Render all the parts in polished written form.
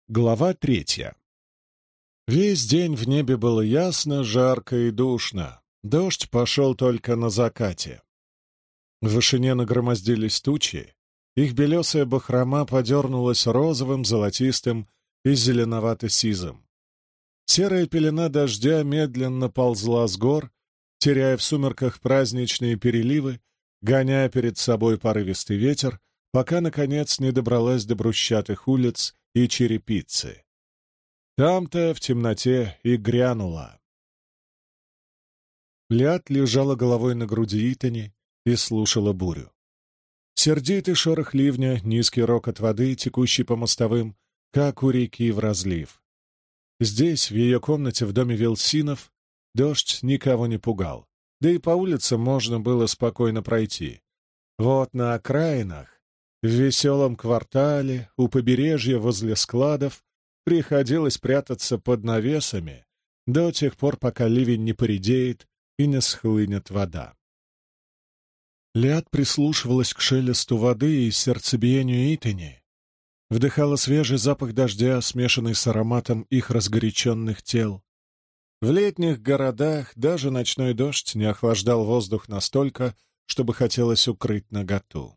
Глава 3. Весь день в небе было ясно, жарко и душно. Дождь пошел только на закате. В вышине нагромоздились тучи, их белесая бахрома подернулась розовым, золотистым и зеленовато-сизым. Серая пелена дождя медленно ползла с гор, теряя в сумерках праздничные переливы, гоняя перед собой порывистый ветер, пока, наконец, не добралась до брусчатых улиц и черепицы. Там-то в темноте и грянула. Лиад лежала головой на груди Итани и слушала бурю. Сердитый шорох ливня, низкий рокот воды, текущий по мостовым, как у реки в разлив. Здесь, в ее комнате в доме Вилсинов, дождь никого не пугал, да и по улицам можно было спокойно пройти. Вот на окраинах, в веселом квартале, у побережья, возле складов, приходилось прятаться под навесами до тех пор, пока ливень не поредеет и не схлынет вода. Лиад прислушивалась к шелесту воды и сердцебиению Итани, вдыхала свежий запах дождя, смешанный с ароматом их разгоряченных тел. В летних городах даже ночной дождь не охлаждал воздух настолько, чтобы хотелось укрыть наготу.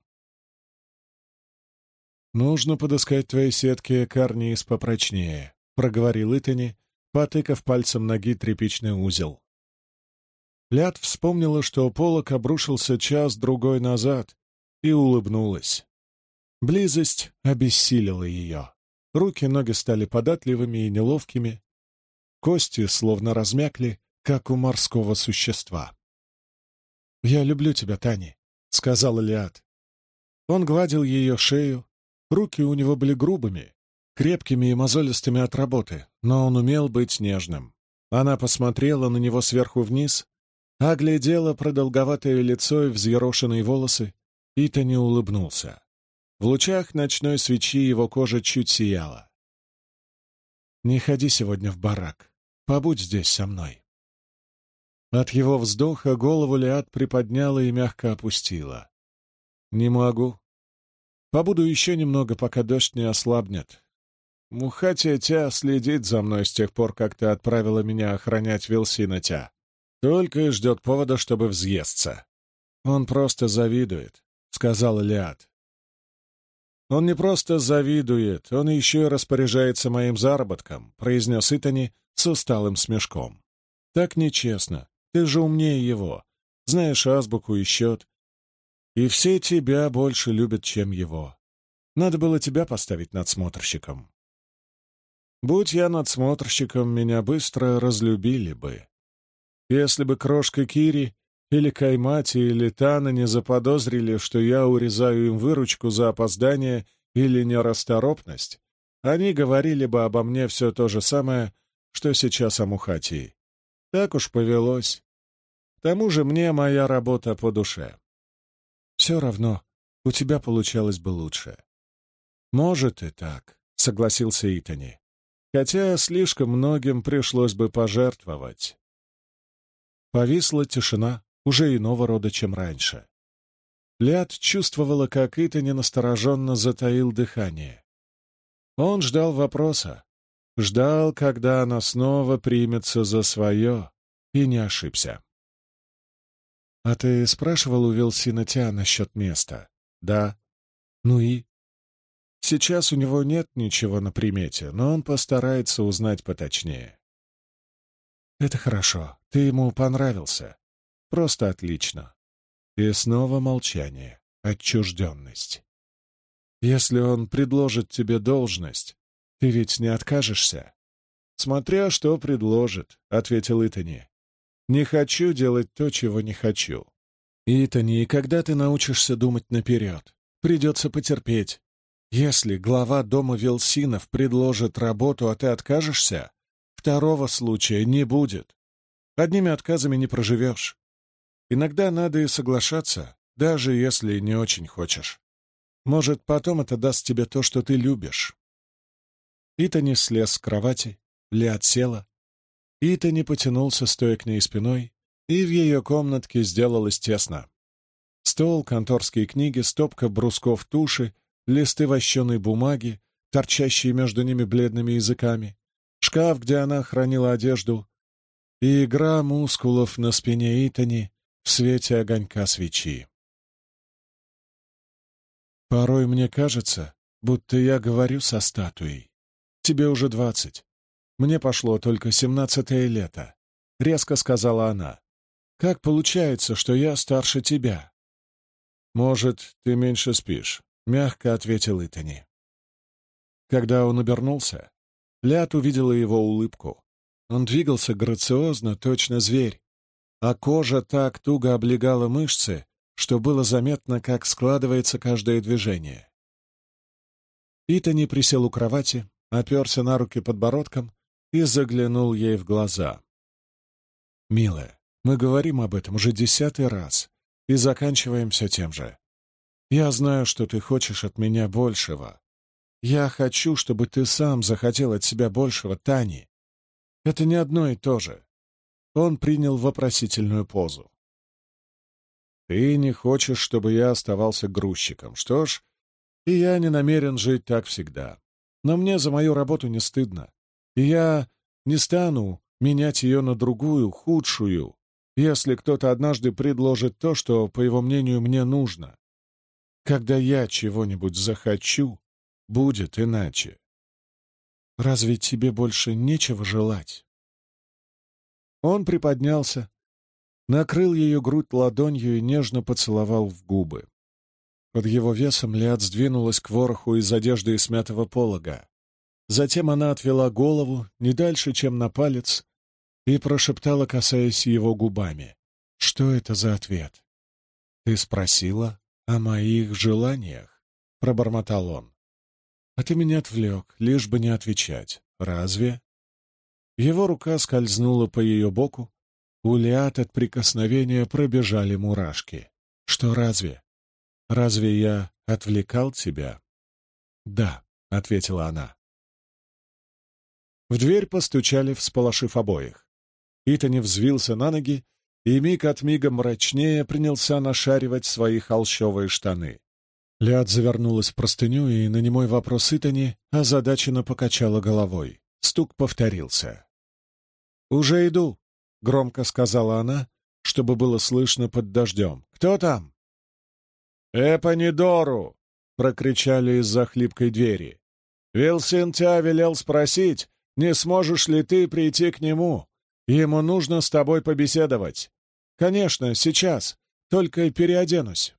«Нужно подыскать твоей сетке карниз попрочнее», — проговорил Итани, потыкав пальцем ноги тряпичный узел. Лиад вспомнила, что полог обрушился час-другой назад, и улыбнулась. Близость обессилила ее. Руки и ноги стали податливыми и неловкими. Кости словно размякли, как у морского существа. «Я люблю тебя, Тани», — сказала Лиад. Он гладил ее шею. Руки у него были грубыми, крепкими и мозолистыми от работы, но он умел быть нежным. Она посмотрела на него сверху вниз, оглядела продолговатое лицо и взъерошенные волосы, и Итани улыбнулся. В лучах ночной свечи его кожа чуть сияла. «Не ходи сегодня в барак. Побудь здесь со мной». От его вздоха голову Лиад приподняла и мягко опустила. «Не могу. Побуду еще немного, пока дождь не ослабнет. Мухатия Тя следит за мной с тех пор, как ты отправила меня охранять Вилсина Тя. Только и ждет повода, чтобы взъесться. Он просто завидует», — сказала Лиад. «Он не просто завидует, он еще и распоряжается моим заработком», — произнес Итани с усталым смешком. «Так нечестно. Ты же умнее его. Знаешь азбуку и счет. И все тебя больше любят, чем его. Надо было тебя поставить надсмотрщиком. Будь я надсмотрщиком, меня быстро разлюбили бы. Если бы крошка Кири или Каймати или Тана не заподозрили, что я урезаю им выручку за опоздание или нерасторопность, они говорили бы обо мне все то же самое, что сейчас о Мухатии. Так уж повелось. К тому же мне моя работа по душе. Все равно у тебя получалось бы лучше». «Может и так», — согласился Итани. «Хотя слишком многим пришлось бы пожертвовать». Повисла тишина, уже иного рода, чем раньше. Лиад чувствовала, как Итани настороженно затаил дыхание. Он ждал вопроса, ждал, когда она снова примется за свое, и не ошибся. «А ты спрашивал у Вилсина Тя насчет места?» «Да». «Ну и?» «Сейчас у него нет ничего на примете, но он постарается узнать поточнее». «Это хорошо. Ты ему понравился. Просто отлично». И снова молчание, отчужденность. «Если он предложит тебе должность, ты ведь не откажешься?» «Смотря что предложит», — ответил Итани. «Не хочу делать то, чего не хочу». «Итани, и когда ты научишься думать наперед? Придется потерпеть. Если глава дома Вилсинов предложит работу, а ты откажешься, второго случая не будет. Одними отказами не проживешь. Иногда надо и соглашаться, даже если не очень хочешь. Может, потом это даст тебе то, что ты любишь». Итани слез с кровати, Лиад села. Итани потянулся, стоя к ней спиной, и в ее комнатке сделалось тесно. Стол, конторские книги, стопка брусков туши, листы вощеной бумаги, торчащие между ними бледными языками, шкаф, где она хранила одежду, и игра мускулов на спине Итани в свете огонька свечи. «Порой мне кажется, будто я говорю со статуей. Тебе уже 20. Мне пошло только 17-е лето», — резко сказала она. «Как получается, что я старше тебя?» «Может, ты меньше спишь», — мягко ответил Итани. Когда он обернулся, Ляд увидела его улыбку. Он двигался грациозно, точно зверь, а кожа так туго облегала мышцы, что было заметно, как складывается каждое движение. Итани присел у кровати, оперся на руки подбородком и заглянул ей в глаза. «Милая, мы говорим об этом уже 10-й раз и заканчиваем все тем же. Я знаю, что ты хочешь от меня большего. Я хочу, чтобы ты сам захотел от себя большего, Тани. Это не одно и то же». Он принял вопросительную позу. «Ты не хочешь, чтобы я оставался грузчиком. Что ж, и я не намерен жить так всегда. Но мне за мою работу не стыдно. И я не стану менять ее на другую, худшую, если кто-то однажды предложит то, что, по его мнению, мне нужно. Когда я чего-нибудь захочу, будет иначе. Разве тебе больше нечего желать?» Он приподнялся, накрыл ее грудь ладонью и нежно поцеловал в губы. Под его весом Лиад сдвинулась к вороху из одежды и смятого полога. Затем она отвела голову не дальше, чем на палец, и прошептала, касаясь его губами. «Что это за ответ?» «Ты спросила о моих желаниях», — пробормотал он. «А ты меня отвлек, лишь бы не отвечать. Разве?» Его рука скользнула по ее боку. У Лиад от прикосновения пробежали мурашки. «Что разве? Разве я отвлекал тебя?» «Да», — ответила она. В дверь постучали, всполошив обоих. Итани взвился на ноги и миг от мига мрачнее принялся нашаривать свои холщовые штаны. Лиад завернулась в простыню и на немой вопрос Итани озадаченно покачала головой. Стук повторился. «Уже иду», — громко сказала она, чтобы было слышно под дождем. «Кто там?» «Эпонидору!» — прокричали из-за хлипкой двери. «Вилсин тебя велел спросить, не сможешь ли ты прийти к нему. Ему нужно с тобой побеседовать. Конечно, сейчас, только переоденусь».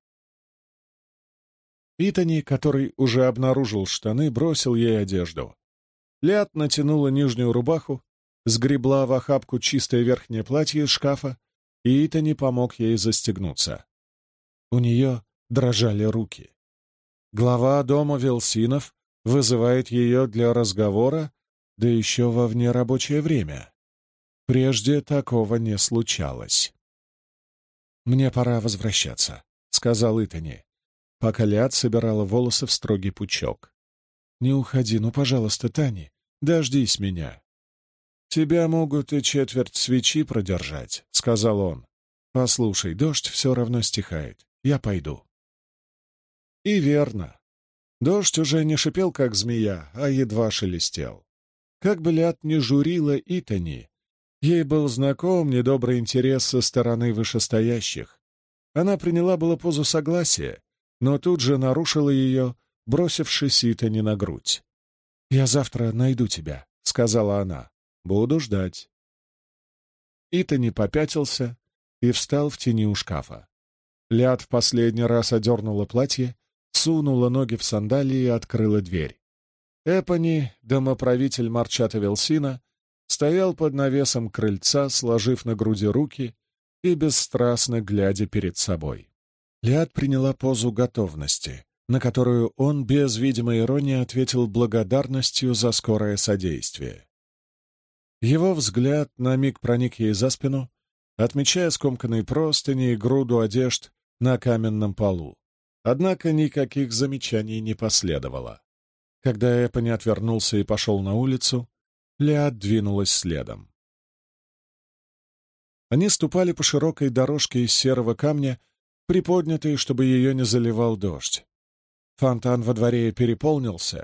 Итани, который уже обнаружил штаны, бросил ей одежду. Лиад натянула нижнюю рубаху, сгребла в охапку чистое верхнее платье из шкафа, и Итани помог ей застегнуться. У нее дрожали руки. Глава дома Вилсинов вызывает ее для разговора, да еще во внерабочее время. Прежде такого не случалось. «Мне пора возвращаться», — сказал Итани, пока Лиад собирала волосы в строгий пучок. «Не уходи, ну, пожалуйста, Тани, дождись меня». «Тебя могут и четверть свечи продержать», — сказал он. «Послушай, дождь все равно стихает. Я пойду». И верно. Дождь уже не шипел, как змея, а едва шелестел. Как бы Лиад ни журила Итани, ей был знаком недобрый интерес со стороны вышестоящих. Она приняла было позу согласия, но тут же нарушила ее, бросившись Итани на грудь. «Я завтра найду тебя», — сказала она. «Буду ждать». Итани попятился и встал в тени у шкафа. Лиад в последний раз одернула платье, сунула ноги в сандалии и открыла дверь. Эпони, домоправитель Марчата Вилсина, стоял под навесом крыльца, сложив на груди руки и бесстрастно глядя перед собой. Лиад приняла позу готовности, на которую он без видимой иронии ответил благодарностью за скорое содействие. Его взгляд на миг проник ей за спину, отмечая скомканные простыни и груду одежд на каменном полу. Однако никаких замечаний не последовало. Когда Эпони отвернулся и пошел на улицу, Лиад двинулась следом. Они ступали по широкой дорожке из серого камня, приподнятой, чтобы ее не заливал дождь. Фонтан во дворе переполнился,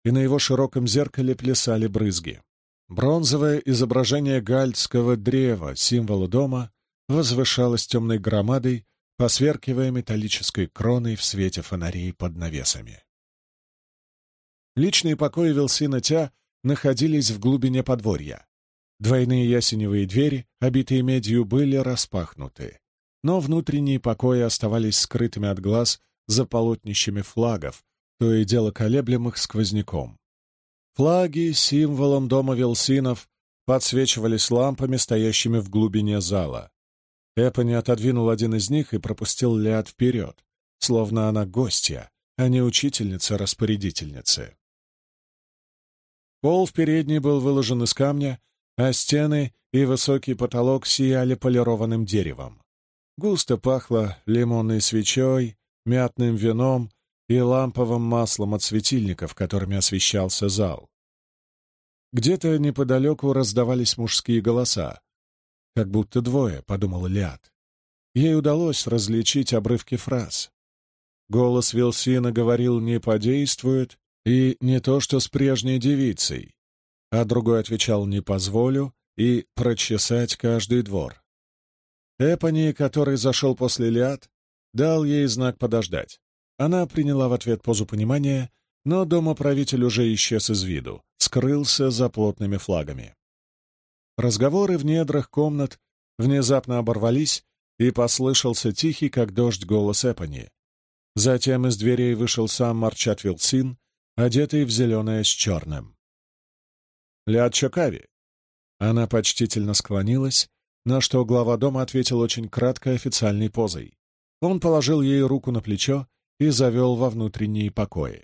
и на его широком зеркале плясали брызги. Бронзовое изображение гальдского древа, символа дома, возвышалось темной громадой, посверкивая металлической кроной в свете фонарей под навесами. Личные покои Вилсина Тя находились в глубине подворья. Двойные ясеневые двери, обитые медью, были распахнуты, но внутренние покои оставались скрытыми от глаз за полотнищами флагов, то и дело колеблемых сквозняком. Флаги, символом дома Вилсинов, подсвечивались лампами, стоящими в глубине зала. Эпони отодвинул один из них и пропустил Лиад вперед, словно она гостья, а не учительница-распорядительницы. Пол в передней был выложен из камня, а стены и высокий потолок сияли полированным деревом. Густо пахло лимонной свечой, мятным вином и ламповым маслом от светильников, которыми освещался зал. Где-то неподалеку раздавались мужские голоса. «Как будто двое», — подумала Лиад. Ей удалось различить обрывки фраз. Голос Вилсина говорил «не подействует» и «не то, что с прежней девицей», а другой отвечал «не позволю» и «прочесать каждый двор». Эпони, который зашел после Лиад, дал ей знак подождать. Она приняла в ответ позу понимания, но домоправитель уже исчез из виду, скрылся за плотными флагами. Разговоры в недрах комнат внезапно оборвались, и послышался тихий, как дождь, голос Эпони. Затем из дверей вышел сам Марчат Вилсин, одетый в зеленое с черным. «Лиад Чокави!» Она почтительно склонилась, на что глава дома ответил очень краткой официальной позой. Он положил ей руку на плечо и завел во внутренние покои.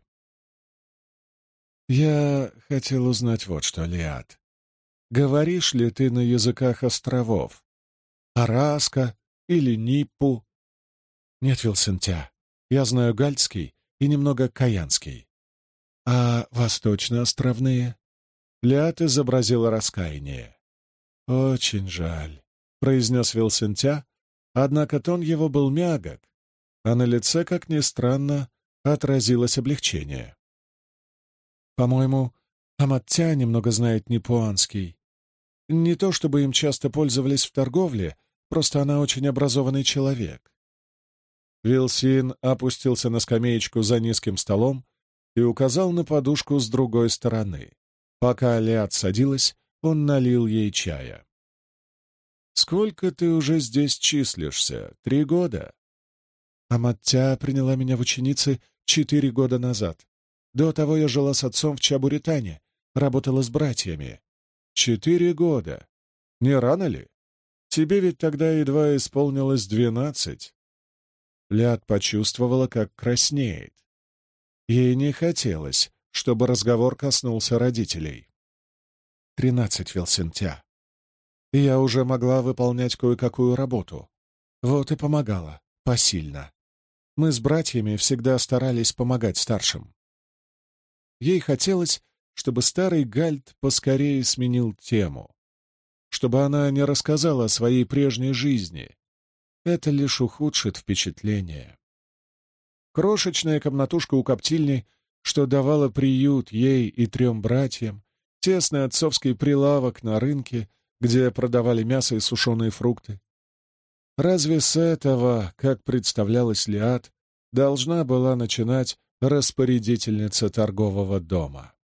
«Я хотел узнать вот что, Лиад. Говоришь ли ты на языках островов? Араска или Ниппу?» «Нет, Вилсентя, я знаю гальдский и немного каянский. А восточно-островные?» Лиад изобразила раскаяние. «Очень жаль», — произнес Вилсентя, однако тон его был мягок, а на лице, как ни странно, отразилось облегчение. «По-моему, Амаття немного знает нипуанский. Не то чтобы им часто пользовались в торговле, просто она очень образованный человек». Вилсин опустился на скамеечку за низким столом и указал на подушку с другой стороны. Пока Лиад садилась, он налил ей чая. «Сколько ты уже здесь числишься? 3 года?» «Амаття приняла меня в ученицы 4 года назад. До того я жила с отцом в Чабуритане, работала с братьями. 4 года. Не рано ли? Тебе ведь тогда едва исполнилось 12. Лиад почувствовала, как краснеет. Ей не хотелось, чтобы разговор коснулся родителей. 13, Вилсентя. И я уже могла выполнять кое-какую работу. Вот и помогала, посильно. Мы с братьями всегда старались помогать старшим. Ей хотелось, чтобы старый Гальд поскорее сменил тему, чтобы она не рассказала о своей прежней жизни. Это лишь ухудшит впечатление. Крошечная комнатушка у коптильни, что давала приют ей и 3 братьям, тесный отцовский прилавок на рынке, где продавали мясо и сушеные фрукты. Разве с этого, как представлялась Лиад, должна была начинать распорядительница торгового дома?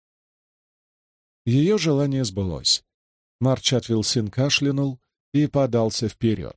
Ее желание сбылось. Марчат Вилсин кашлянул и подался вперед.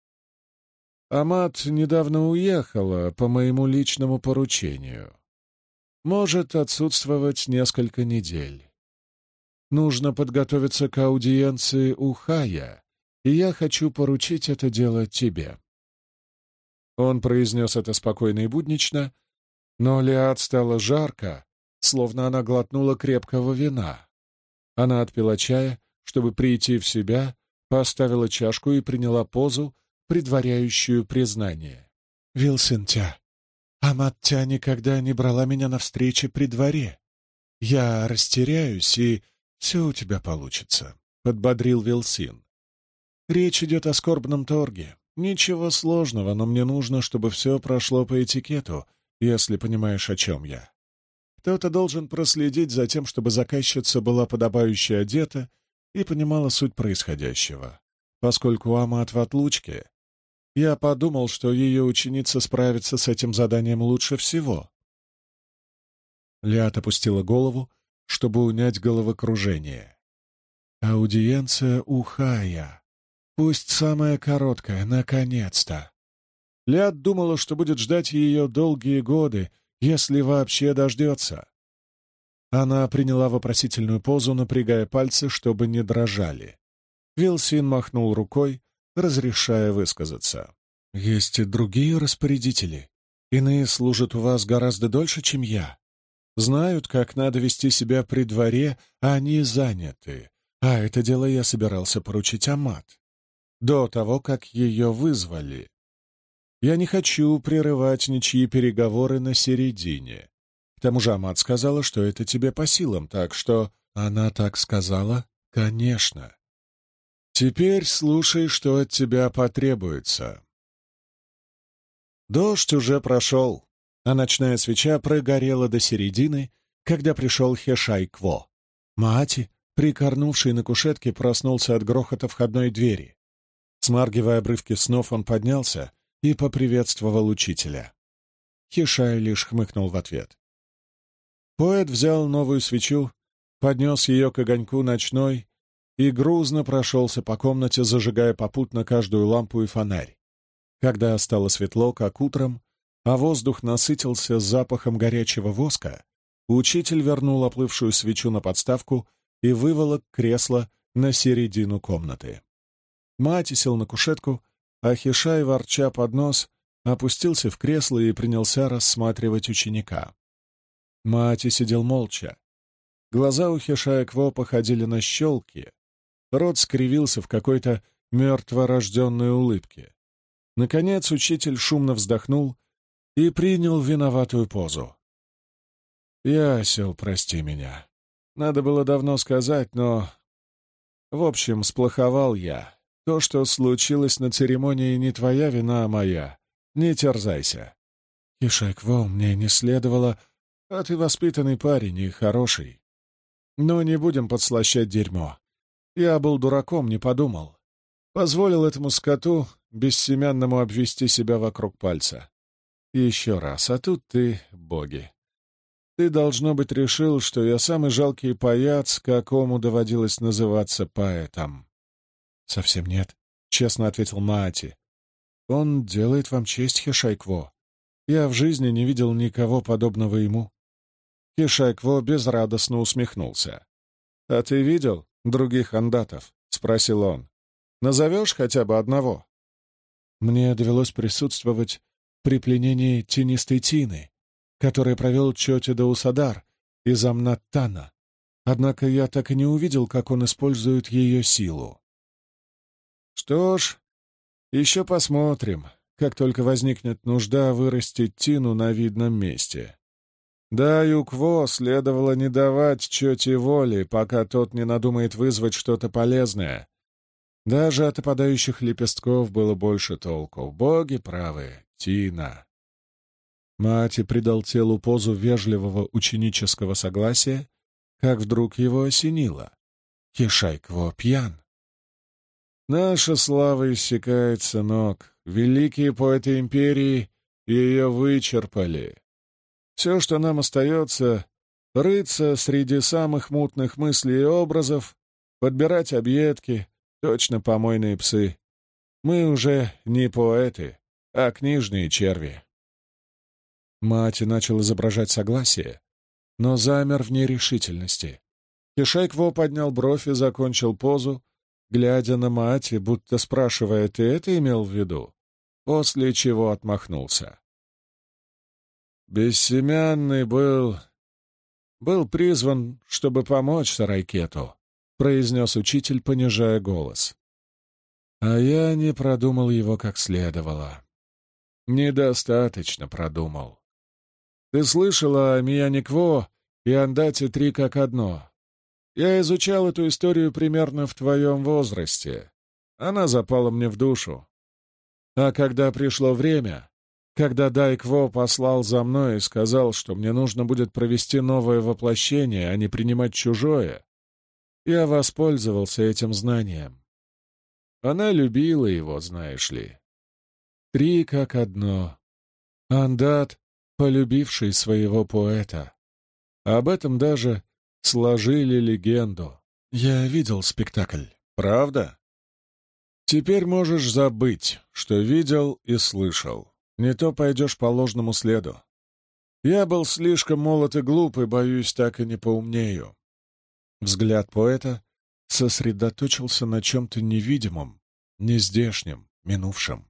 «Амат недавно уехала по моему личному поручению. Может отсутствовать несколько недель. Нужно подготовиться к аудиенции у Хая, и я хочу поручить это дело тебе». Он произнес это спокойно и буднично, но Лиад стало жарко, словно она глотнула крепкого вина. Она отпила чая, чтобы прийти в себя, поставила чашку и приняла позу, предваряющую признание. «Вилсентя, Амаття никогда не брала меня на встречи при дворе. Я растеряюсь, и все у тебя получится», — подбодрил Вилсин. «Речь идет о скорбном торге. Ничего сложного, но мне нужно, чтобы все прошло по этикету, если понимаешь, о чем я. Кто-то должен проследить за тем, чтобы заказчица была подобающе одета и понимала суть происходящего. Поскольку Амат в отлучке, я подумал, что ее ученица справится с этим заданием лучше всего. Лиат опустила голову, чтобы унять головокружение. Аудиенция у Хая. Пусть самая короткая, наконец-то. Лиат думала, что будет ждать ее долгие годы, если вообще дождется. Она приняла вопросительную позу, напрягая пальцы, чтобы не дрожали. Вилсин махнул рукой, разрешая высказаться. «Есть и другие распорядители. Иные служат у вас гораздо дольше, чем я. Знают, как надо вести себя при дворе, а они заняты. А это дело я собирался поручить Амат. До того, как ее вызвали. Я не хочу прерывать ничьи переговоры на середине. К тому же Амат сказала, что это тебе по силам, так что...» «Она так сказала?» «Конечно. Теперь слушай, что от тебя потребуется». Дождь уже прошел, а ночная свеча прогорела до середины, когда пришел Хешай-Кво. Маати, прикорнувший на кушетке, проснулся от грохота входной двери. Смаргивая обрывки снов, он поднялся и поприветствовал учителя. Хешай лишь хмыкнул в ответ. Поэт взял новую свечу, поднес ее к огоньку ночной и грузно прошелся по комнате, зажигая попутно каждую лампу и фонарь. Когда стало светло, как утром, а воздух насытился запахом горячего воска, учитель вернул оплывшую свечу на подставку и выволок кресло на середину комнаты. Мать сел на кушетку, а Хишай, ворча под нос, опустился в кресло и принялся рассматривать ученика. Мати сидел молча. Глаза у Хешая-Кво походили на щелки, рот скривился в какой-то мертворожденной улыбке. Наконец учитель шумно вздохнул и принял виноватую позу. «Ясел, прости меня. Надо было давно сказать, но... В общем, сплоховал я. То, что случилось на церемонии, не твоя вина, а моя. Не терзайся. Хешай-Кво, мне не следовало... А ты воспитанный парень и хороший. Но не будем подслащать дерьмо. Я был дураком, не подумал. Позволил этому скоту бессемянному обвести себя вокруг пальца. И еще раз, а тут ты, боги. Ты, должно быть, решил, что я самый жалкий паяц, какому доводилось называться поэтом. Совсем нет, честно ответил Маати. Он делает вам честь, Хешай-Кво. Я в жизни не видел никого подобного ему. Хешай-Кво безрадостно усмехнулся. «А ты видел других андатов?» — спросил он. «Назовешь хотя бы одного?» Мне довелось присутствовать при пленении тенистой Тины, который провел Чоти Даусадар из Амнаттана. Однако я так и не увидел, как он использует ее силу. Что ж, еще посмотрим, как только возникнет нужда вырастить Тину на видном месте. Да, Юкво следовало не давать Чоти воли, пока тот не надумает вызвать что-то полезное. Даже от опадающих лепестков было больше толку. Боги правы, Тина. Маати придал телу позу вежливого ученического согласия, как вдруг его осенило. Хешай-Кво пьян. Наша слава иссякает, сынок. Великие поэты империи ее вычерпали. Все, что нам остается, рыться среди самых мутных мыслей и образов, подбирать объедки, точно помойные псы. Мы уже не поэты, а книжные черви. Маати начал изображать согласие, но замер в нерешительности. Хешай-Кво поднял бровь и закончил позу, глядя на Маати, будто спрашивая, «Ты это имел в виду?» После чего отмахнулся. «Бессемянный был призван, чтобы помочь Сарайкету», — произнес учитель, понижая голос. «А я не продумал его как следовало. Недостаточно продумал. Ты слышал о Мияникво и Андате 3 как одно. Я изучал эту историю примерно в твоем возрасте. Она запала мне в душу. А когда пришло время, Когда Дайкво послал за мной и сказал, что мне нужно будет провести новое воплощение, а не принимать чужое, я воспользовался этим знанием. Она любила его, знаешь ли. 3 как одно. Андат, полюбивший своего поэта. Об этом даже сложили легенду. Я видел спектакль. Правда? Теперь можешь забыть, что видел и слышал. Не то пойдешь по ложному следу. Я был слишком молод и глуп, и, боюсь, так и не поумнею. Взгляд поэта сосредоточился на чем-то невидимом, нездешнем, минувшем.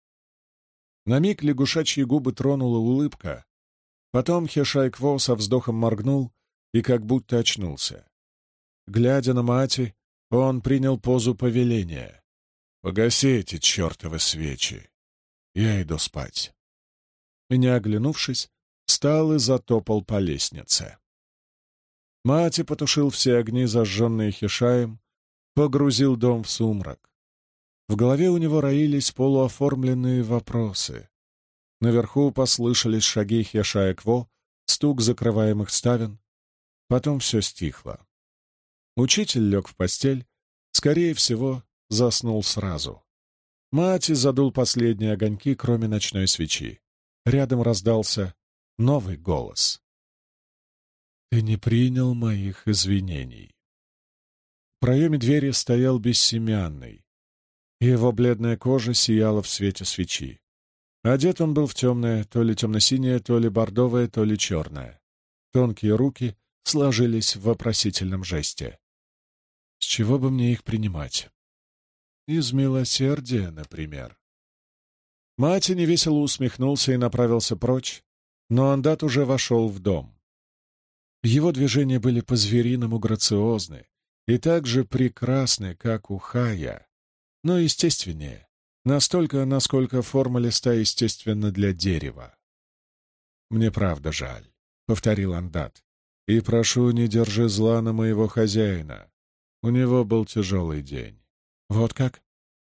На миг лягушачьи губы тронула улыбка, потом Хешай-Кво со вздохом моргнул и как будто очнулся. Глядя на Маати, он принял позу повеления. «Погаси эти чертовы свечи. Я иду спать». И, не оглянувшись, встал и затопал по лестнице. Маати потушил все огни, зажженные Хешаем, погрузил дом в сумрак. В голове у него роились полуоформленные вопросы. Наверху послышались шаги Хешая-Кво, стук закрываемых ставен. Потом все стихло. Учитель лег в постель, скорее всего, заснул сразу. Маати задул последние огоньки, кроме ночной свечи. Рядом раздался новый голос. «Ты не принял моих извинений». В проеме двери стоял Бессемянный. Его бледная кожа сияла в свете свечи. Одет он был в темное, то ли темно-синее, то ли бордовое, то ли черное. Тонкие руки сложились в вопросительном жесте. «С чего бы мне их принимать?» «Из милосердия, например». Маати невесело усмехнулся и направился прочь, но Андат уже вошел в дом. Его движения были по-звериному грациозны и так же прекрасны, как у Хая, но естественнее, настолько, насколько форма листа естественна для дерева. «Мне правда жаль», — повторил Андат, — «и прошу, не держи зла на моего хозяина. У него был тяжелый день». «Вот как?»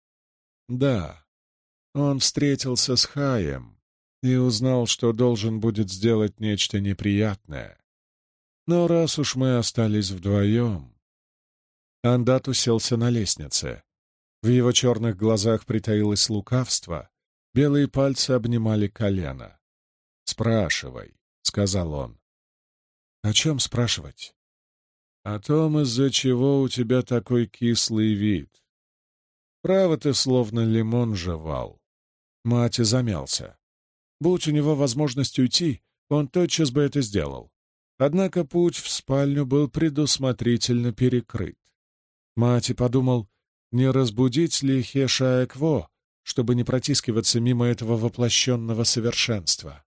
«Да. Он встретился с Хаем и узнал, что должен будет сделать нечто неприятное. Но раз уж мы остались вдвоем...» Андат уселся на лестнице. В его черных глазах притаилось лукавство, белые пальцы обнимали колено. «Спрашивай», — сказал он. «О чем спрашивать?» «О том, из-за чего у тебя такой кислый вид. Право, ты словно лимон жевал». Маати замялся. Будь у него возможность уйти, он тотчас бы это сделал. Однако путь в спальню был предусмотрительно перекрыт. Маати подумал, не разбудить ли Хешая-Кво, чтобы не протискиваться мимо этого воплощенного совершенства.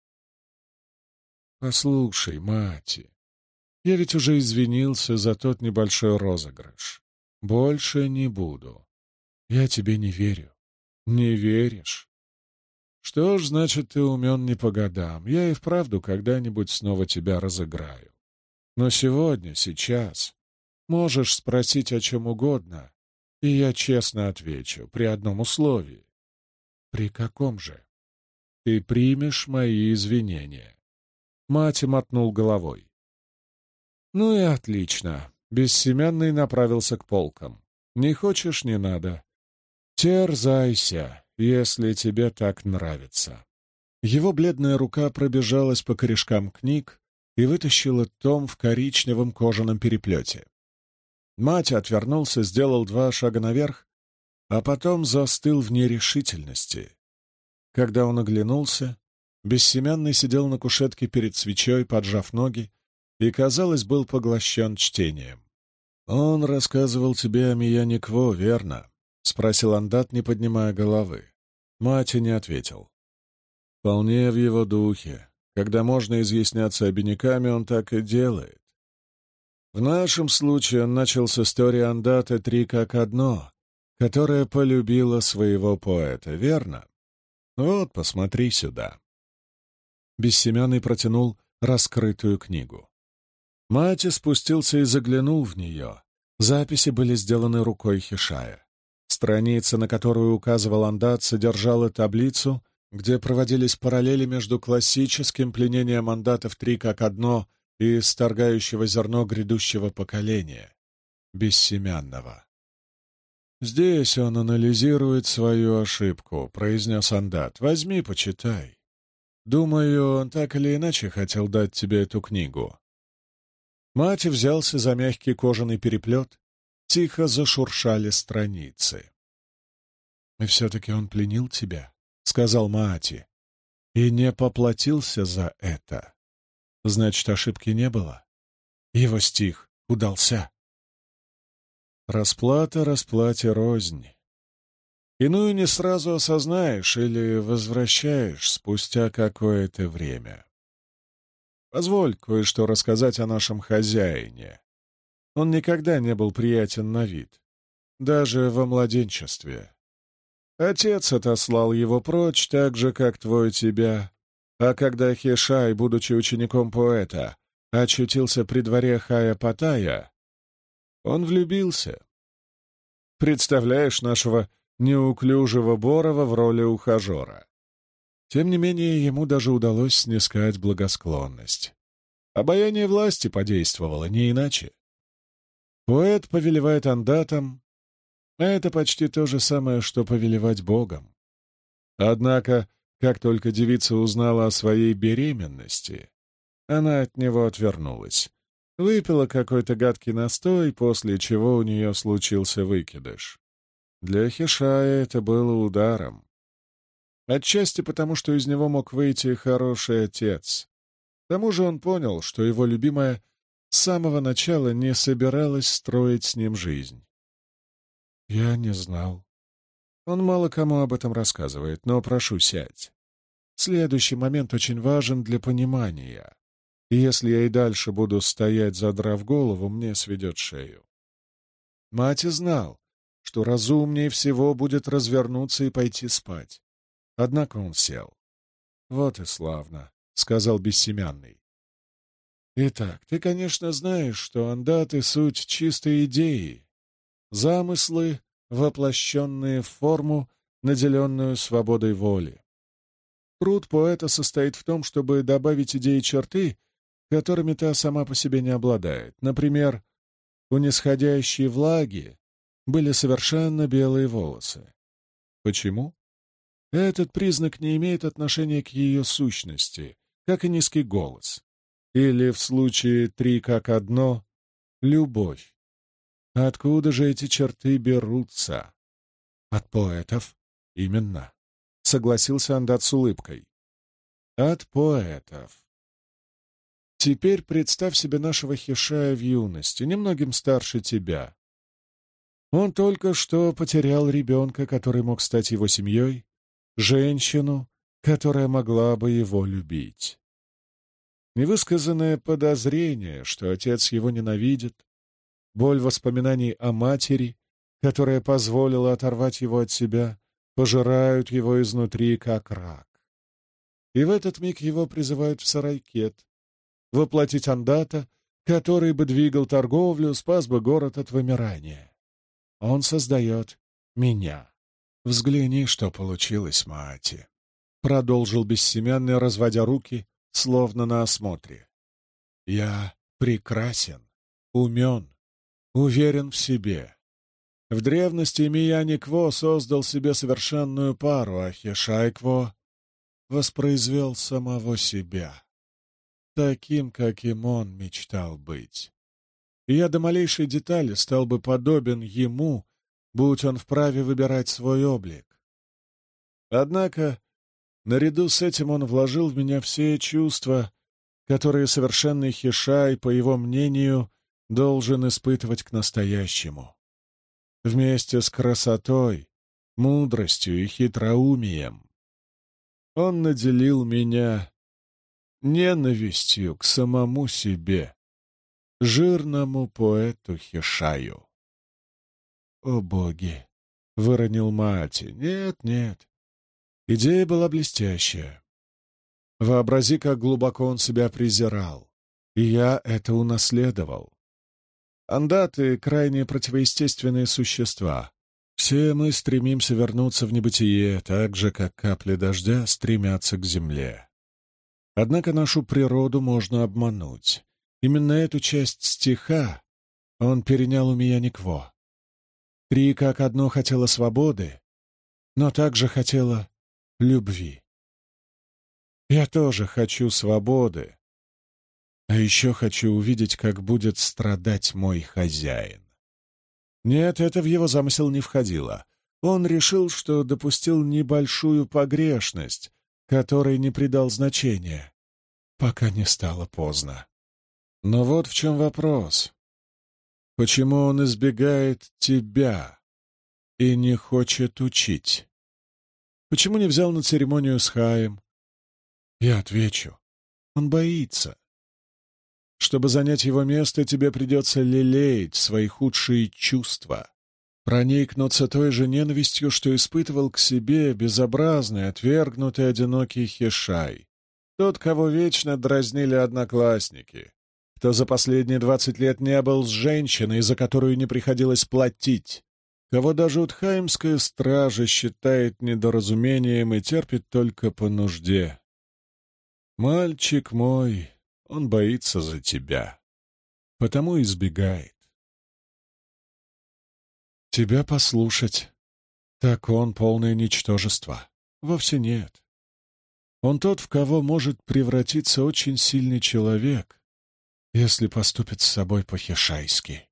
«Послушай, Маати, я ведь уже извинился за тот небольшой розыгрыш. Больше не буду. Я тебе не верю». «Не веришь? Что ж, значит, ты умен не по годам. Я и вправду когда-нибудь снова тебя разыграю. Но сегодня, сейчас, можешь спросить о чем угодно, и я честно отвечу, при одном условии». «При каком же?» «Ты примешь мои извинения». Маати мотнул головой. «Ну и отлично». Бессемянный направился к полкам. «Не хочешь — не надо. Терзайся, если тебе так нравится». Его бледная рука пробежалась по корешкам книг и вытащила том в коричневом кожаном переплете. Маати отвернулся, сделал 2 шага наверх, а потом застыл в нерешительности. Когда он оглянулся, Бессемянный сидел на кушетке перед свечой, поджав ноги, и, казалось, был поглощен чтением. «Он рассказывал тебе о Мияне Кво, верно?» — спросил Андат, не поднимая головы. Маати не ответил. «Вполне в его духе. Когда можно изъясняться обиняками, он так и делает. В нашем случае он начал с истории Андата 3 как одно, которая полюбила своего поэта, верно? Вот, посмотри сюда». Бессемянный протянул раскрытую книгу. Маати спустился и заглянул в нее. Записи были сделаны рукой Хешая. Страница, на которую указывал Андат, содержала таблицу, где проводились параллели между классическим пленением мандатов три как одно и исторгающего зерно грядущего поколения, бессемянного. «Здесь он анализирует свою ошибку», — произнес Андат. «Возьми, почитай. Думаю, он так или иначе хотел дать тебе эту книгу». Мать взялся за мягкий кожаный переплет, тихо зашуршали страницы. «И все-таки он пленил тебя», — сказал Маати, — «и не поплатился за это. Значит, ошибки не было. Его стих удался». Расплата расплате рознь. Иную не сразу осознаешь или возвращаешь спустя какое-то время. Позволь кое-что рассказать о нашем хозяине. Он никогда не был приятен на вид, даже во младенчестве. Отец отослал его прочь, так же, как твой тебя, а когда Хишай, будучи учеником поэта, очутился при дворе Хая-Паттайя, он влюбился. Представляешь нашего неуклюжего Борова в роли ухажера. Тем не менее, ему даже удалось снискать благосклонность. Обаяние власти подействовало, не иначе. Поэт повелевает андатом, а это почти то же самое, что повелевать Богом. Однако, как только девица узнала о своей беременности, она от него отвернулась. Выпила какой-то гадкий настой, после чего у нее случился выкидыш. Для Хишая это было ударом. Отчасти потому, что из него мог выйти хороший отец. К тому же он понял, что его любимая с самого начала не собиралась строить с ним жизнь. Я не знал. Он мало кому об этом рассказывает, но прошу, сядь. Следующий момент очень важен для понимания. И если я и дальше буду стоять, задрав голову, мне сведет шею. Мать знал, что разумнее всего будет развернуться и пойти спать. Однако он сел. «Вот и славно», — сказал Бессемянный. «Итак, ты, конечно, знаешь, что андаты — суть чистой идеи, замыслы, воплощенные в форму, наделенную свободой воли. Труд поэта состоит в том, чтобы добавить идеи черты, которыми та сама по себе не обладает. Например, у нисходящей влаги были совершенно белые волосы. Почему? Этот признак не имеет отношения к ее сущности, как и низкий голос. Или, в случае три как одно, любовь. Откуда же эти черты берутся? От поэтов. Именно. Согласился Андат с улыбкой. От поэтов. Теперь представь себе нашего Хишая в юности, немногим старше тебя. Он только что потерял ребенка, который мог стать его семьей, женщину, которая могла бы его любить. Невысказанное подозрение, что отец его ненавидит, боль воспоминаний о матери, которая позволила оторвать его от себя, пожирают его изнутри, как рак. И в этот миг его призывают в Сарайкет, воплотить андата, который бы двигал торговлю, спас бы город от вымирания. Он создает меня. Взгляни, что получилось, Маати. Продолжил Бессемянный, разводя руки, словно на осмотре. Я прекрасен, умен, уверен в себе. В древности Мияни-Кво создал себе совершенную пару, а Хишай-Кво воспроизвел самого себя, таким, каким он мечтал быть. И я до малейшей детали стал бы подобен ему, будь он вправе выбирать свой облик. Однако, наряду с этим он вложил в меня все чувства, которые совершенный Хишай, по его мнению, должен испытывать к настоящему. Вместе с красотой, мудростью и хитроумием он наделил меня ненавистью к самому себе, жирному поэту Хишаю. «О боги!» — выронил Маати. «Нет, нет. Идея была блестящая. Вообрази, как глубоко он себя презирал. И я это унаследовал. Андаты — крайне противоестественные существа. Все мы стремимся вернуться в небытие, так же, как капли дождя стремятся к земле. Однако нашу природу можно обмануть. Именно эту часть стиха он перенял у Мияникво. Три как одно хотела свободы, но также хотела любви. Я тоже хочу свободы, а еще хочу увидеть, как будет страдать мой хозяин. Нет, это в его замысел не входило. Он решил, что допустил небольшую погрешность, которой не придал значения, пока не стало поздно. Но вот в чем вопрос. Почему он избегает тебя и не хочет учить? Почему не взял на церемонию с Хаем? Я отвечу. Он боится. Чтобы занять его место, тебе придется лелеять свои худшие чувства, проникнуться той же ненавистью, что испытывал к себе безобразный, отвергнутый, одинокий Хишай, тот, кого вечно дразнили одноклассники, кто за последние 20 лет не был с женщиной, за которую не приходилось платить, кого даже Утхаймская стража считает недоразумением и терпит только по нужде. Мальчик мой, он боится за тебя, потому избегает. Тебя послушать, так он полное ничтожество. Вовсе нет. Он тот, в кого может превратиться очень сильный человек, если поступит с собой по-хишайски.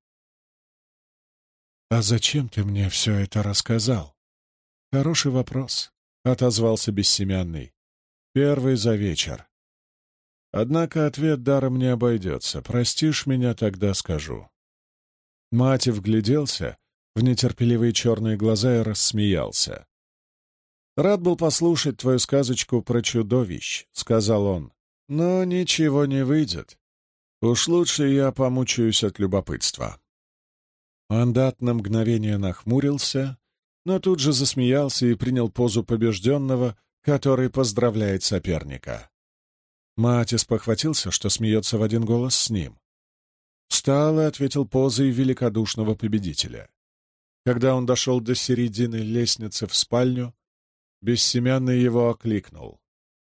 «А зачем ты мне все это рассказал?» «Хороший вопрос», — отозвался Бессемянный. «Первый за вечер. Однако ответ даром не обойдется. Простишь меня, тогда скажу». Мати вгляделся в нетерпеливые черные глаза и рассмеялся. «Рад был послушать твою сказочку про чудовищ», — сказал он. «Но ничего не выйдет. Уж лучше я помучаюсь от любопытства». Мандат на мгновение нахмурился, но тут же засмеялся и принял позу побежденного, который поздравляет соперника. Матис похватился, что смеется в один голос с ним. Встал и ответил позой великодушного победителя. Когда он дошел до середины лестницы в спальню, Бессемянный его окликнул.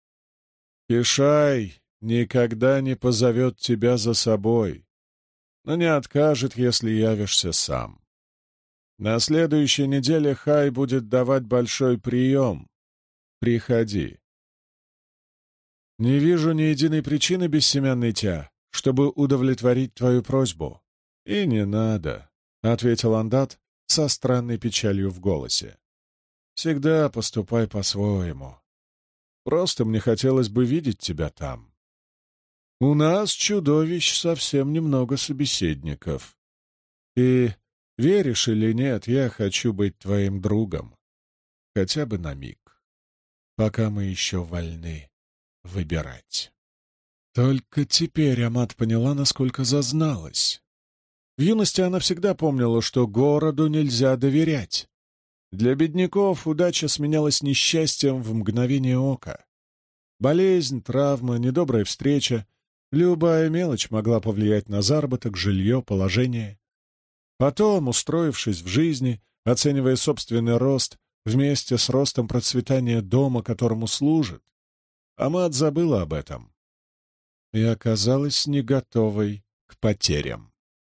«Хишай никогда не позовет тебя за собой, но не откажет, если явишься сам. На следующей неделе Хай будет давать большой прием. Приходи». «Не вижу ни единой причины, Бессемянный Тя, чтобы удовлетворить твою просьбу». «И не надо», — ответил Андат со странной печалью в голосе. «Всегда поступай по-своему. Просто мне хотелось бы видеть тебя там. У нас, чудовищ, совсем немного собеседников. И, веришь или нет, я хочу быть твоим другом. Хотя бы на миг, пока мы еще вольны выбирать». Только теперь Амат поняла, насколько зазналась. В юности она всегда помнила, что городу нельзя доверять. Для бедняков удача сменялась несчастьем в мгновение ока. Болезнь, травма, недобрая встреча — любая мелочь могла повлиять на заработок, жилье, положение. Потом, устроившись в жизни, оценивая собственный рост вместе с ростом процветания дома, которому служит, Амат забыла об этом и оказалась не готовой к потерям.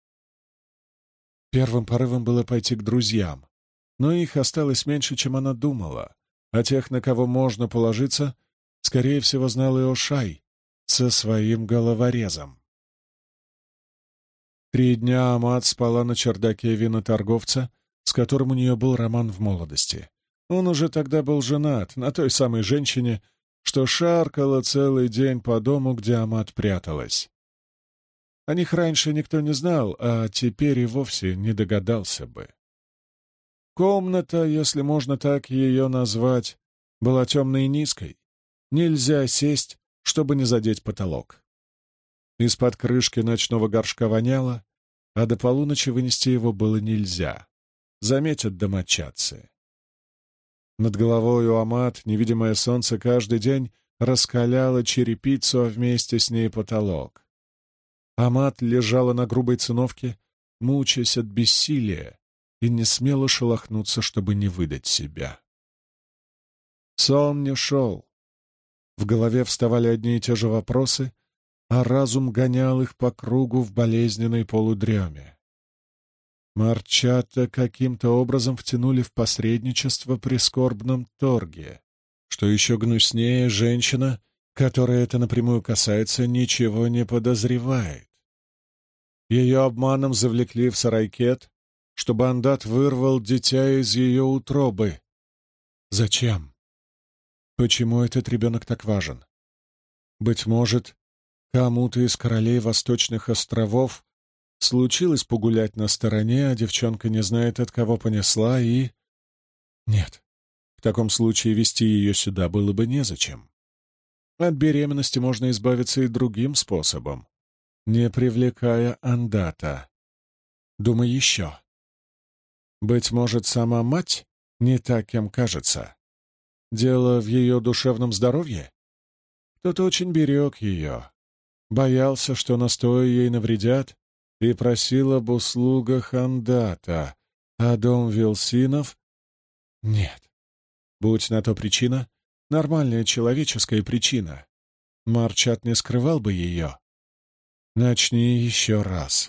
Первым порывом было пойти к друзьям, но их осталось меньше, чем она думала, а тех, на кого можно положиться, скорее всего, знал и Ошай со своим головорезом. 3 дня Амат спала на чердаке виноторговца, с которым у нее был роман в молодости. Он уже тогда был женат на той самой женщине, что шаркала целый день по дому, где Амат пряталась. О них раньше никто не знал, а теперь и вовсе не догадался бы. Комната, если можно так ее назвать, была темной и низкой. Нельзя сесть, чтобы не задеть потолок. Из-под крышки ночного горшка воняло, а до полуночи вынести его было нельзя. Заметят домочадцы. Над головой у Амат невидимое солнце каждый день раскаляло черепицу, а вместе с ней потолок. Амат лежала на грубой циновке, мучаясь от бессилия, и не смела шелохнуться, чтобы не выдать себя. Сон не шел. В голове вставали одни и те же вопросы, а разум гонял их по кругу в болезненной полудреме. Марчата каким-то образом втянули в посредничество при скорбном торге. Что еще гнуснее, женщина, которая это напрямую касается, ничего не подозревает. Ее обманом завлекли в Сарайкет, чтобы Андат вырвал дитя из ее утробы. Зачем? Почему этот ребенок так важен? Быть может, кому-то из королей Восточных островов случилось погулять на стороне, а девчонка не знает, от кого понесла, и... Нет, в таком случае вести ее сюда было бы незачем. От беременности можно избавиться и другим способом, не привлекая Андата. Думай еще. Быть может, сама мать не та, кем кажется. Дело в ее душевном здоровье? Кто-то очень берег ее, боялся, что настои ей навредят, и просил об услугах Андата, а дом Вилсинов... Нет. Будь на то причина, нормальная человеческая причина, Марчат не скрывал бы ее. Начни еще раз.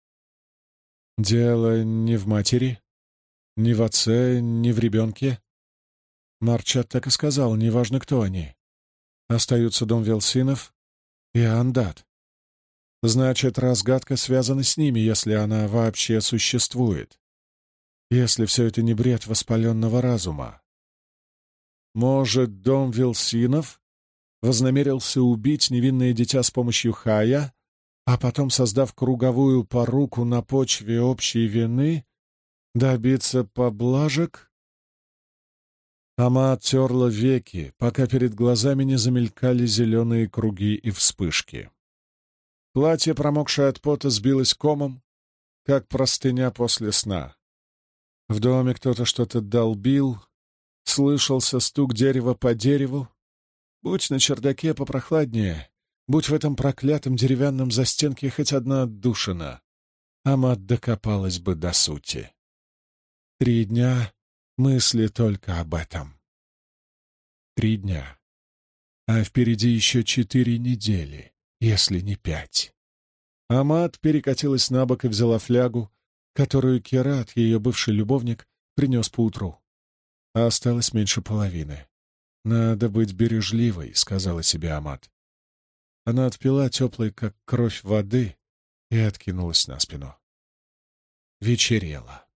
Дело не в матери, не в отце, не в ребенке. Марчат так и сказал, неважно, кто они. Остаются дом Вилсинов и Андат. Значит, разгадка связана с ними, если она вообще существует. Если все это не бред воспаленного разума. Может, дом Вилсинов вознамерился убить невинное дитя с помощью Хая, а потом, создав круговую поруку на почве общей вины, добиться поблажек? Ама оттерла веки, пока перед глазами не замелькали зеленые круги и вспышки. Платье, промокшее от пота, сбилось комом, как простыня после сна. В доме кто-то что-то долбил, слышался стук дерева по дереву. Будь на чердаке попрохладнее, будь в этом проклятом деревянном застенке хоть одна отдушина, Амат докопалась бы до сути. 3 дня мысли только об этом. 3 дня. А впереди еще 4 недели, если не 5. Амат перекатилась на бок и взяла флягу, которую Керат, ее бывший любовник, принес поутру. А осталось меньше половины. «Надо быть бережливой», — сказала себе Амат. Она отпила теплой, как кровь, воды и откинулась на спину. Вечерело.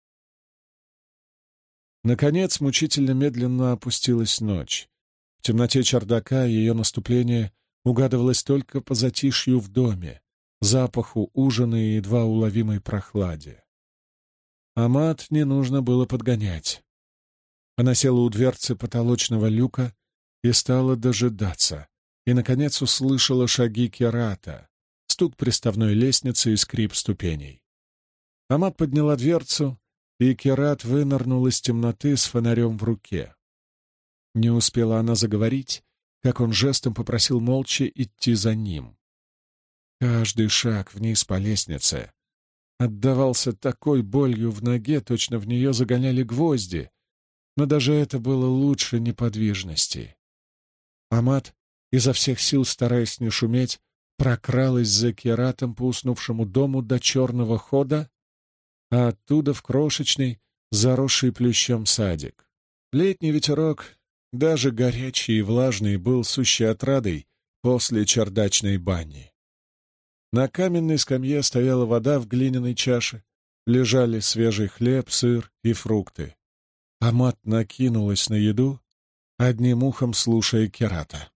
Наконец, мучительно медленно опустилась ночь. В темноте чердака ее наступление угадывалось только по затишью в доме, запаху ужина и едва уловимой прохладе. Амат не нужно было подгонять. Она села у дверцы потолочного люка и стала дожидаться, и, наконец, услышала шаги Керата, стук приставной лестницы и скрип ступеней. Амат подняла дверцу, и Керат вынырнул из темноты с фонарем в руке. Не успела она заговорить, как он жестом попросил молча идти за ним. Каждый шаг вниз по лестнице отдавался такой болью в ноге, точно в нее загоняли гвозди, но даже это было лучше неподвижности. Амат, изо всех сил стараясь не шуметь, прокралась за Кератом по уснувшему дому до черного хода, а оттуда в крошечный, заросший плющом садик. Летний ветерок, даже горячий и влажный, был сущей отрадой после чердачной бани. На каменной скамье стояла вода в глиняной чаше, лежали свежий хлеб, сыр и фрукты. Амат накинулась на еду, одним ухом слушая Керата.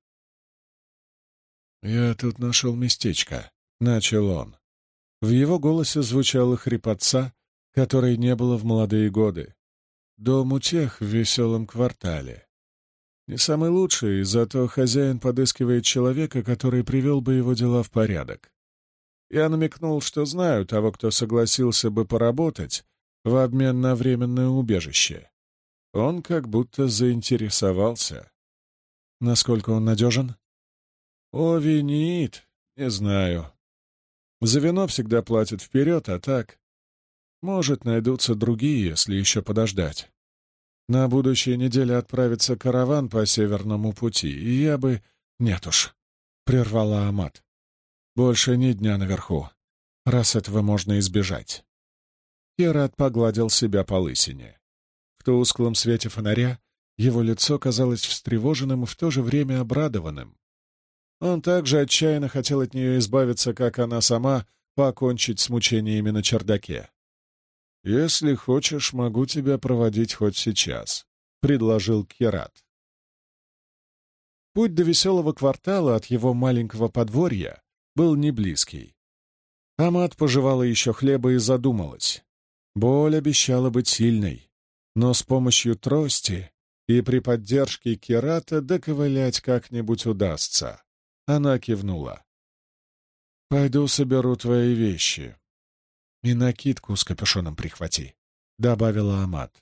«Я тут нашел местечко», — начал он. В его голосе звучала хрипотца, которой не было в молодые годы. Дом у тех в веселом квартале. Не самый лучший, зато хозяин подыскивает человека, который привел бы его дела в порядок. Я намекнул, что знаю того, кто согласился бы поработать в обмен на временное убежище. Он как будто заинтересовался. Насколько он надежен? О, винит, не знаю. За вино всегда платят вперед, а так... Может, найдутся другие, если еще подождать. На будущей неделе отправится караван по Северному пути, и я бы... Нет уж, — прервала Амат. Больше ни дня наверху, раз этого можно избежать. Керат погладил себя по лысине. В тусклом свете фонаря его лицо казалось встревоженным и в то же время обрадованным. Он также отчаянно хотел от нее избавиться, как она сама, покончить с мучениями на чердаке. «Если хочешь, могу тебя проводить хоть сейчас», — предложил Керат. Путь до веселого квартала от его маленького подворья был неблизкий. Амат пожевала еще хлеба и задумалась. Боль обещала быть сильной, но с помощью трости и при поддержке Керата доковылять как-нибудь удастся. Она кивнула. «Пойду соберу твои вещи. И накидку с капюшоном прихвати», — добавила Амат.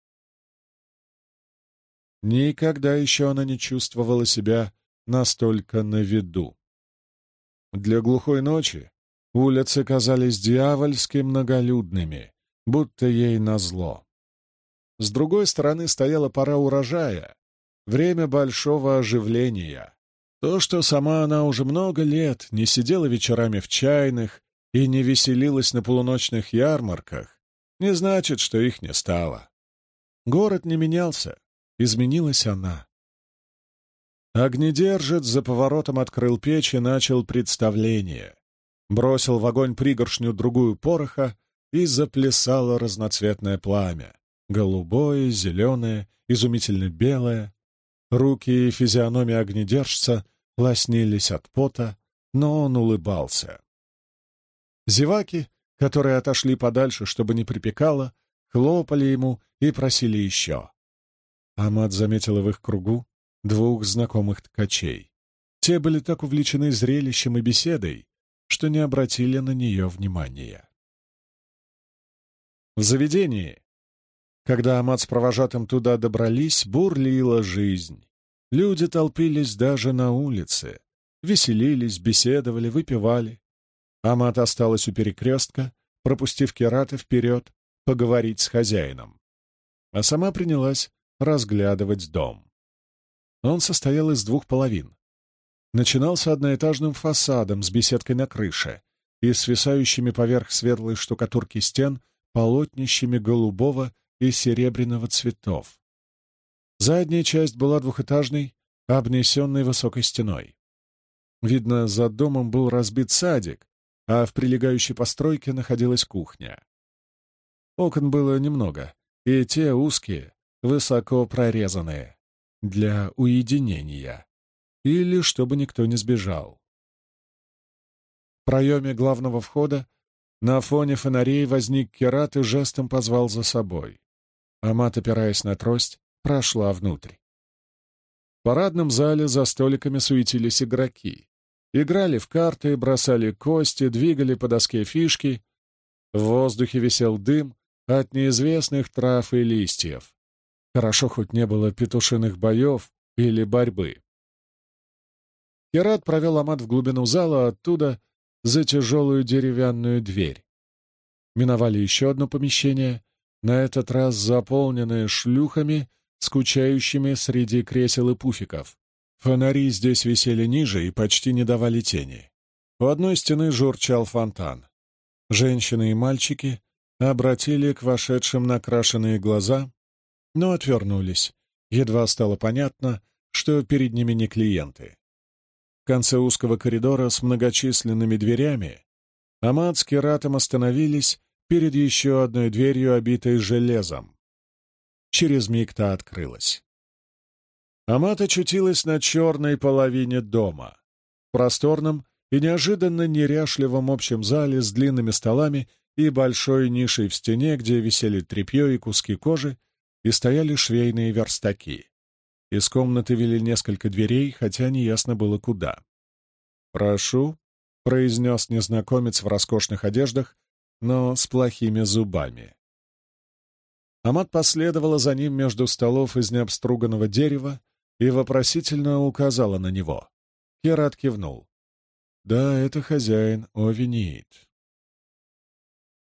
Никогда еще она не чувствовала себя настолько на виду. Для глухой ночи улицы казались дьявольски многолюдными, будто ей назло. С другой стороны стояла пора урожая, время большого оживления. То, что сама она уже много лет не сидела вечерами в чайных и не веселилась на полуночных ярмарках, не значит, что их не стало. Город не менялся, изменилась она. Огнедержец за поворотом открыл печь и начал представление. Бросил в огонь пригоршню другую пороха, и заплясало разноцветное пламя. Голубое, зеленое, изумительно белое. Руки и физиономия огнедержца лоснились от пота, но он улыбался. Зеваки, которые отошли подальше, чтобы не припекало, хлопали ему и просили еще. Амат заметила в их кругу двух знакомых ткачей. Те были так увлечены зрелищем и беседой, что не обратили на нее внимания. В заведении, когда Амат с провожатым туда добрались, бурлила жизнь. Люди толпились даже на улице, веселились, беседовали, выпивали. Амат осталась у перекрестка, пропустив Керата вперед, поговорить с хозяином. А сама принялась разглядывать дом. Он состоял из двух половин. Начинался одноэтажным фасадом с беседкой на крыше и свисающими поверх светлой штукатурки стен полотнищами голубого и серебряного цветов. Задняя часть была двухэтажной, обнесенной высокой стеной. Видно, за домом был разбит садик, а в прилегающей постройке находилась кухня. Окон было немного, и те узкие, высоко прорезанные, для уединения, или чтобы никто не сбежал. В проеме главного входа на фоне фонарей возник Керат и жестом позвал за собой. Амат, опираясь на трость, прошла внутрь. В парадном зале за столиками суетились игроки. Играли в карты, бросали кости, двигали по доске фишки. В воздухе висел дым от неизвестных трав и листьев. Хорошо, хоть не было петушиных боев или борьбы. Керат провел Амат в глубину зала, оттуда за тяжелую деревянную дверь. Миновали еще одно помещение, на этот раз заполненное шлюхами, скучающими среди кресел и пуфиков. Фонари здесь висели ниже и почти не давали тени. У одной стены журчал фонтан. Женщины и мальчики обратили к вошедшим накрашенные глаза, но отвернулись. Едва стало понятно, что перед ними не клиенты. В конце узкого коридора с многочисленными дверями Амат с Кератом остановились перед еще одной дверью, обитой железом. Через миг та открылась. Амат очутилась на черной половине дома, в просторном и неожиданно неряшливом общем зале с длинными столами и большой нишей в стене, где висели тряпье и куски кожи, и стояли швейные верстаки. Из комнаты вели несколько дверей, хотя неясно было куда. «Прошу», — произнес незнакомец в роскошных одеждах, но с плохими зубами. Амат последовала за ним между столов из необструганного дерева и вопросительно указала на него. Керат кивнул. «Да, это хозяин Овениит».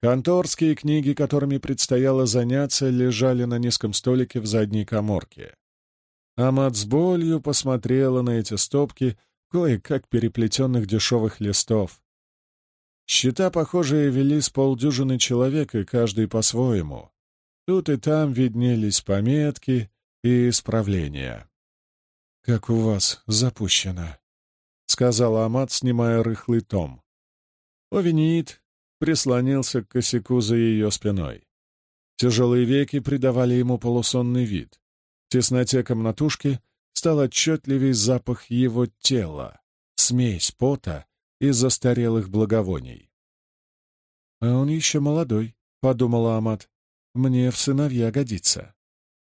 Конторские книги, которыми предстояло заняться, лежали на низком столике в задней каморке. Амат с болью посмотрела на эти стопки, кое-как переплетенных дешевых листов. Счета, похожие, вели с полдюжины человек, и каждый по-своему. Тут и там виднелись пометки и исправления. «Как у вас запущено», — сказала Амат, снимая рыхлый том. Овениит прислонился к косяку за ее спиной. Тяжелые веки придавали ему полусонный вид. В тесноте комнатушки стал отчетливей запах его тела, смесь пота и застарелых благовоний. «А он еще молодой», — подумала Амат. «Мне в сыновья годится».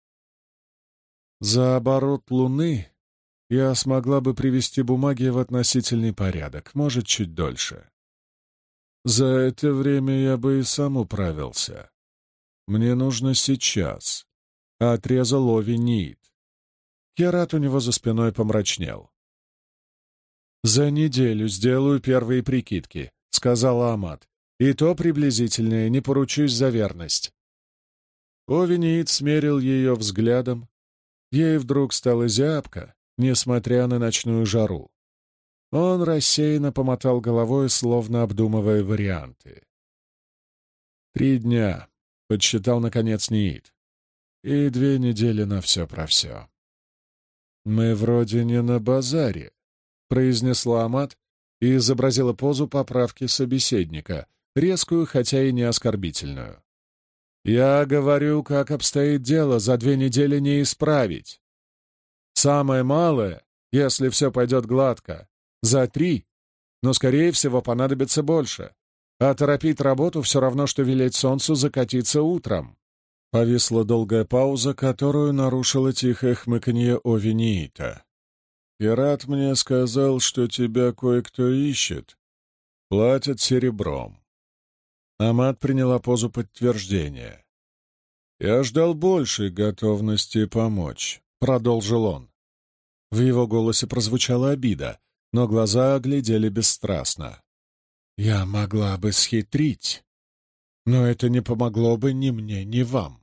За оборот луны я смогла бы привести бумаги в относительный порядок, может, чуть дольше. За это время я бы и сам управился. Мне нужно сейчас. Отрезал Овениит. Керат у него за спиной помрачнел. «За неделю сделаю первые прикидки», — сказала Амат. «И то приблизительное, не поручусь за верность». Овениит смерил ее взглядом. Ей вдруг стало зябко, несмотря на ночную жару. Он рассеянно помотал головой, словно обдумывая варианты. 3 дня, — подсчитал, наконец, Ниит, — и 2 недели на все про все. «Мы вроде не на базаре», — произнесла Амат и изобразила позу поправки собеседника, резкую, хотя и не оскорбительную. «Я говорю, как обстоит дело, за 2 недели не исправить. Самое малое, если все пойдет гладко, за 3, но, скорее всего, понадобится больше. А торопить работу все равно, что велеть солнцу закатиться утром». Повисла долгая пауза, которую нарушило тихое хмыканье Овениита. «Пират мне сказал, что тебя кое-кто ищет. Платят серебром». Амат приняла позу подтверждения. «Я ждал большей готовности помочь», — продолжил он. В его голосе прозвучала обида, но глаза глядели бесстрастно. «Я могла бы схитрить, но это не помогло бы ни мне, ни вам».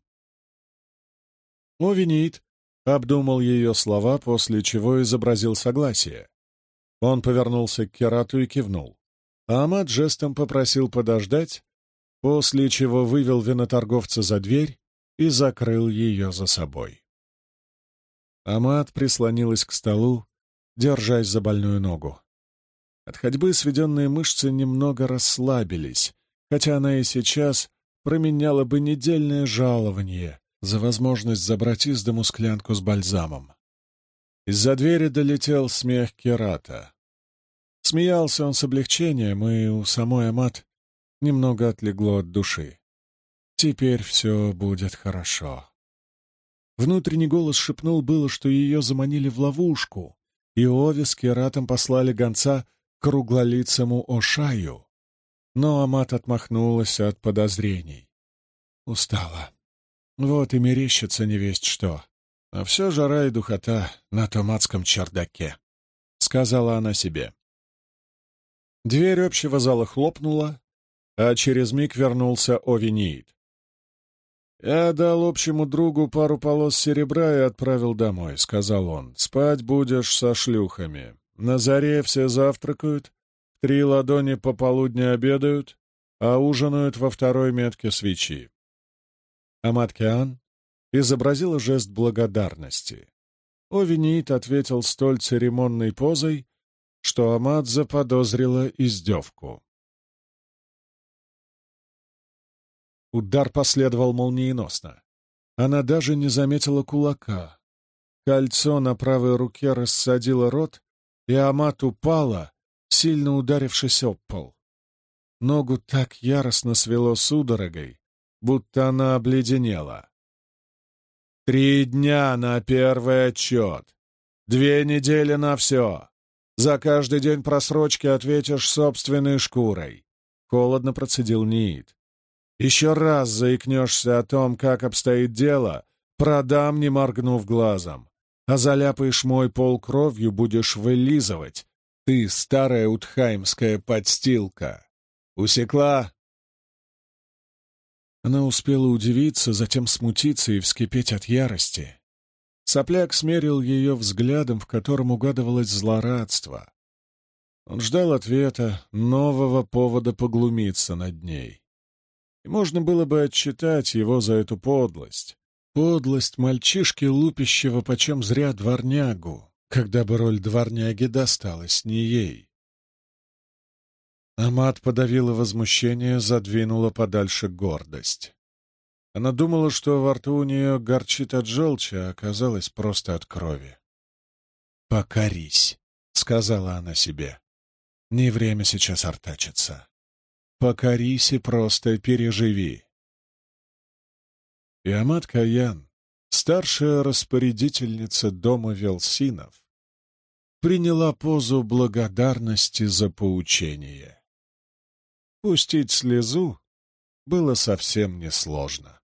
Овениит обдумал ее слова, после чего изобразил согласие. Он повернулся к Керату и кивнул. А Амат жестом попросил подождать, после чего вывел виноторговца за дверь и закрыл ее за собой. Амат прислонилась к столу, держась за больную ногу. От ходьбы сведенные мышцы немного расслабились, хотя она и сейчас променяла бы недельное жалование за возможность забрать из дому склянку с бальзамом. Из-за двери долетел смех Керата. Смеялся он с облегчением, и у самой Амат немного отлегло от души. Теперь все будет хорошо. Внутренний голос шепнул было, что ее заманили в ловушку, и Ови с Кератом послали гонца к круглолицому Ошаю. Но Амат отмахнулась от подозрений. Устала. Вот и мерещится невесть что. А все жара и духота на том адском чердаке, — сказала она себе. Дверь общего зала хлопнула, а через миг вернулся Овениит. «Я дал общему другу пару полос серебра и отправил домой», — сказал он. «Спать будешь со шлюхами. На заре все завтракают, в 3 ладони пополудни обедают, а ужинают во 2 метке свечи». Амат-Кеан изобразила жест благодарности. Овениит ответил столь церемонной позой, что Амат заподозрила издевку. Удар последовал молниеносно. Она даже не заметила кулака. Кольцо на правой руке рассадило рот, и Амат упала, сильно ударившись об пол. Ногу так яростно свело судорогой, будто она обледенела. 3 дня на первый отчет. 2 недели на все. За каждый день просрочки ответишь собственной шкурой. Холодно процедил Ниит. Еще раз заикнешься о том, как обстоит дело, продам, не моргнув глазом. А заляпаешь мой пол кровью, будешь вылизывать. Ты старая утхаймская подстилка. Усекла? Она успела удивиться, затем смутиться и вскипеть от ярости. Сопляк смерил ее взглядом, в котором угадывалось злорадство. Он ждал ответа, нового повода поглумиться над ней. И можно было бы отчитать его за эту подлость. Подлость мальчишки, лупящего почем зря дворнягу, когда бы роль дворняги досталась не ей. Амат подавила возмущение, задвинула подальше гордость. Она думала, что во рту у нее горчит от желчи, а оказалось просто от крови. «Покорись», — сказала она себе. «Не время сейчас артачиться. Покорись и просто переживи». И Амат Каян, старшая распорядительница дома Велсинов, приняла позу благодарности за поучение. Пустить слезу было совсем несложно.